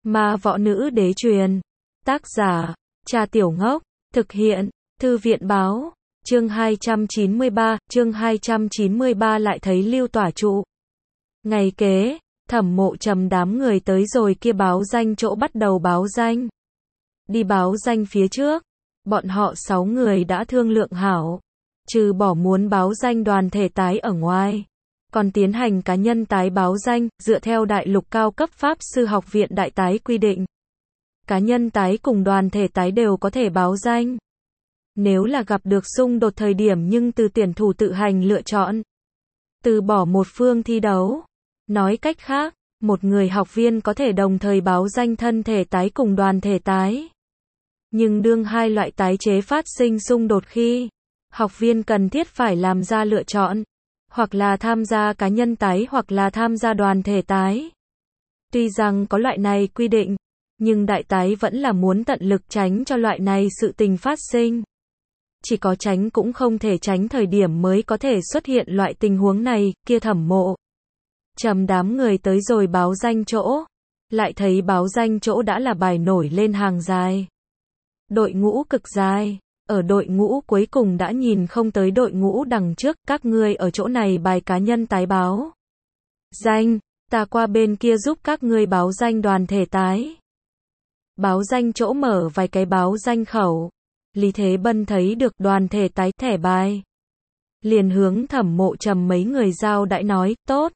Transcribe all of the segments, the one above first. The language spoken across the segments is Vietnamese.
Ma võ nữ đế truyền. Tác giả, Trà Tiểu Ngốc. Thực hiện, Thư viện báo. Chương 293 lại thấy Lưu Tỏa trụ. Ngày kế, Thẩm Mộ Trầm đám người tới rồi kia báo danh chỗ bắt đầu báo danh. Đi báo danh phía trước, bọn họ 6 người đã thương lượng hảo, trừ bỏ muốn báo danh đoàn thể tái ở ngoài, còn tiến hành cá nhân tái báo danh, dựa theo Đại Lục cao cấp Pháp sư học viện đại tái quy định. Cá nhân tái cùng đoàn thể tái đều có thể báo danh. Nếu là gặp được xung đột thời điểm nhưng từ tuyển thủ tự hành lựa chọn, từ bỏ một phương thi đấu. Nói cách khác, một người học viên có thể đồng thời báo danh thân thể tái cùng đoàn thể tái. Nhưng đương hai loại tái chế phát sinh xung đột khi, học viên cần thiết phải làm ra lựa chọn, hoặc là tham gia cá nhân tái hoặc là tham gia đoàn thể tái. Tuy rằng có loại này quy định, nhưng đại tái vẫn là muốn tận lực tránh cho loại này sự tình phát sinh. Chỉ có tránh cũng không thể tránh thời điểm mới có thể xuất hiện loại tình huống này, kia Thẩm Mộ Trầm đám người tới rồi báo danh chỗ, lại thấy báo danh chỗ đã là bài nổi lên hàng dài. Đội ngũ cực dài, ở đội ngũ cuối cùng đã nhìn không tới đội ngũ đằng trước, các ngươi ở chỗ này bài cá nhân tái báo danh, ta qua bên kia giúp các ngươi báo danh đoàn thể tái. Báo danh chỗ mở vài cái báo danh khẩu, Lý Thế Bân thấy được đoàn thể tái thẻ bài, liền hướng Thẩm Mộ Trầm mấy người giao đãi nói, tốt.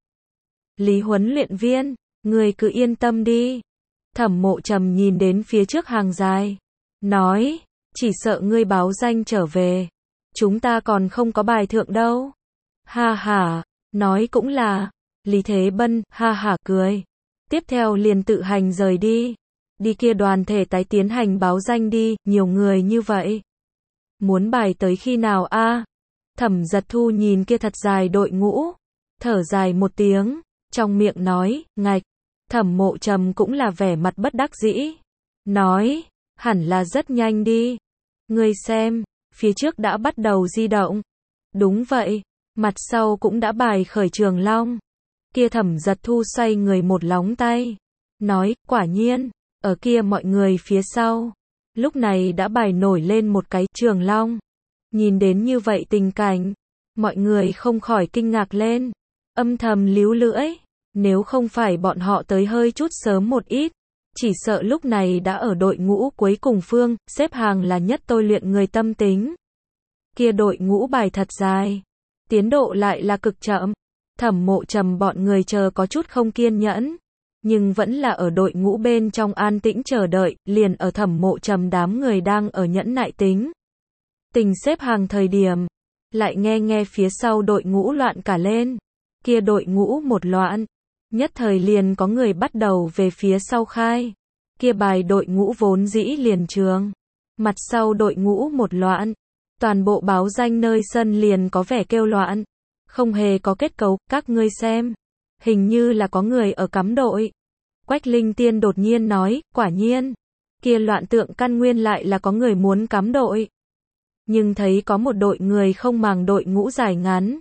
Lý huấn luyện viên, người cứ yên tâm đi. Thẩm Mộ Trầm nhìn đến phía trước hàng dài, nói, chỉ sợ ngươi báo danh trở về, chúng ta còn không có bài thượng đâu. Ha ha, nói cũng là. Lý Thế Bân, ha ha cười. Tiếp theo liền tự hành rời đi. Đi kia đoàn thể tái tiến hành báo danh đi, nhiều người như vậy. Muốn bài tới khi nào a? Thẩm Giật Thu nhìn kia thật dài đội ngũ, thở dài một tiếng, trong miệng nói, ngạch. Thẩm Mộ Trầm cũng là vẻ mặt bất đắc dĩ, nói, hẳn là rất nhanh đi. Ngươi xem, phía trước đã bắt đầu di động. Đúng vậy, mặt sau cũng đã bài khởi Trường Long. Kia Thẩm Giật Thu xoay người một lóng tay, nói, quả nhiên, ở kia mọi người phía sau, lúc này đã bài nổi lên một cái Trường Long. Nhìn đến như vậy tình cảnh, mọi người không khỏi kinh ngạc lên, âm thầm líu lưỡi, nếu không phải bọn họ tới hơi chút sớm một ít, chỉ sợ lúc này đã ở đội ngũ cuối cùng phương, xếp hàng là nhất tôi luyện người tâm tính. Kia đội ngũ bài thật dài, tiến độ lại là cực chậm. Thẩm Mộ Trầm bọn người chờ có chút không kiên nhẫn, nhưng vẫn là ở đội ngũ bên trong an tĩnh chờ đợi, liền ở Thẩm Mộ Trầm đám người đang ở nhẫn nại tính tình xếp hàng thời điểm, lại nghe phía sau đội ngũ loạn cả lên. Kia đội ngũ một loạn, nhất thời liền có người bắt đầu về phía sau khai. Kia bài đội ngũ vốn dĩ liền trường, mặt sau đội ngũ một loạn, toàn bộ báo danh nơi sân liền có vẻ kêu loạn, không hề có kết cấu. Các ngươi xem, hình như là có người ở cắm đội. Quách Linh Tiên đột nhiên nói, quả nhiên, kia loạn tượng căn nguyên lại là có người muốn cắm đội. Nhưng thấy có một đội người không màng đội ngũ dài ngắn,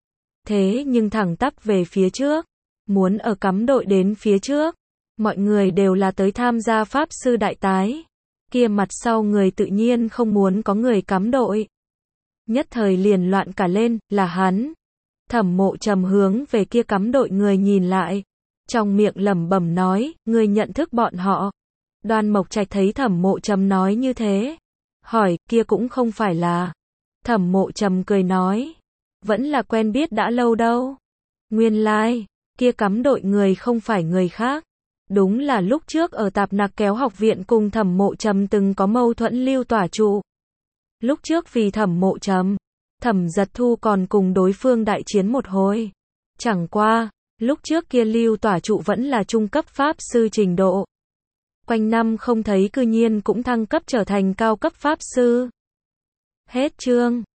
thế nhưng thẳng tắp về phía trước, muốn ở cắm đội đến phía trước. Mọi người đều là tới tham gia Pháp sư đại tái, kia mặt sau người tự nhiên không muốn có người cắm đội. Nhất thời liền loạn cả lên, là hắn. Thẩm Mộ Trầm hướng về kia cắm đội người nhìn lại, trong miệng lẩm bẩm nói, ngươi nhận thức bọn họ. Đoan Mộc Trạch thấy Thẩm Mộ Trầm nói như thế, hỏi, kia cũng không phải là. Thẩm Mộ Trầm cười nói, vẫn là quen biết đã lâu đâu. Nguyên lai, kia cắm đội người không phải người khác, đúng là lúc trước ở Tạp Nặc Kéo học viện cùng Thẩm Mộ Trầm từng có mâu thuẫn Lưu Tỏa trụ. Lúc trước vì Thẩm Mộ Trầm, Thẩm Giật Thu còn cùng đối phương đại chiến một hồi. Chẳng qua, lúc trước kia Lưu Tỏa trụ vẫn là trung cấp Pháp sư trình độ. Quanh năm không thấy cư nhiên cũng thăng cấp trở thành cao cấp Pháp sư. Hết chương.